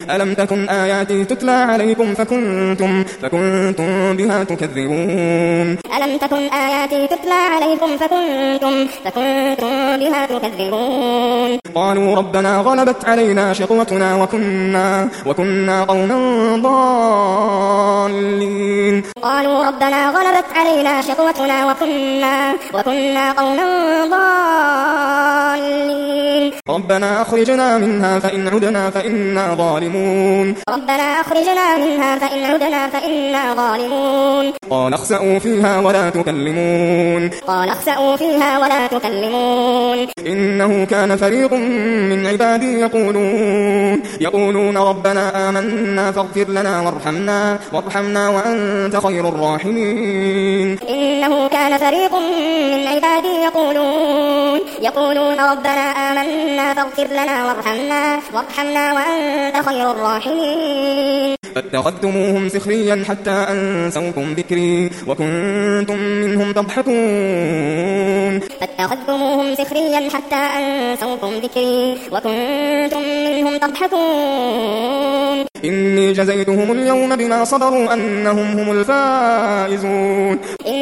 ألم تكن آياتي تتلى عليكم فكنتم بها تكذبون ألم تكن آياتي تتلى عليكم فكنتم بها تكذبون قالوا ربنا غلبت علينا شقوتنا وكنا قوما ضالين قالوا ربنا غلبت علينا شقوتنا وكنا قوما ضالين ربنا أخرجنا منها فإن عدنا فإنا ظالمون ربنا أخرجنا منها فإن عدنا فإنا ظالمون قال اخسئوا فيها ولا تكلمون إنه كان فريق من عبادي يقولون ربنا آمنا فاغفر لنا وارحمنا وأنت خير الراحمين إنه كان فريق من عبادي يقولون ربنا آمنا فاغفر لنا وارحمنا وأنت خير الراحمين فاتخذتموهم سخريا حتى أنسوكم ذكري وكنتم منهم تضحكون إني جزيتهم اليوم بما صبروا أنهم هم الفائزون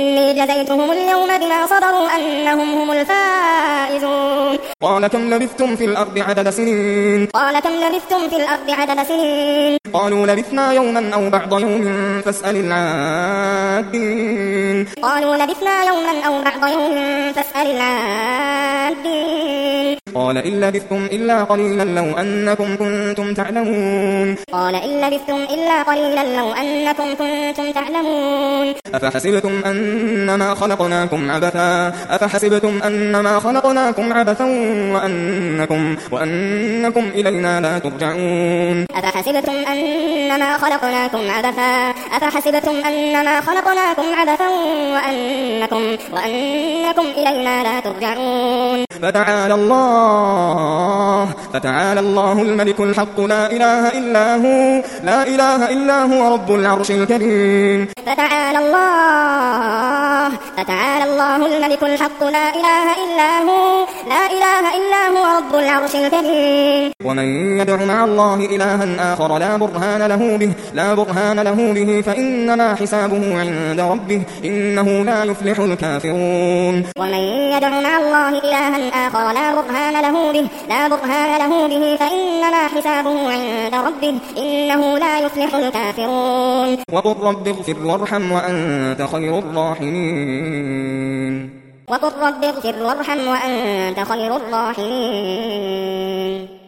قال كم لبثتم في الأرض عدد سنين قالوا لبثنا يوما أو بعض يوم فاسأل العادين قال إن لبثتم إلا قليلا لو أنكم كنتم تعلمون أفحسبتم أنما خلقناكم عبثا وأنكم إلينا لا ترجعون أفحسبتم أنما خلقناكم عبثا وأنكم إلينا لا ترجعون فتعالى الله الملك الحق لا إله إلا هو رب العرش الكريم فتعالى الله الملك الحق لا إله إلا هو رب العرش الكريم ومن يدع مع الله إلها آخر لا برهان له به فإنما حسابه عند ربه إنه لا يفلح الكافرون ومن يدع مع الله إلها آخر لا برهان له به فإنما حسابه عند ربه إنه لا يفلح الكافرون وقل رب اغفر وارحم وأنت خير الراحمين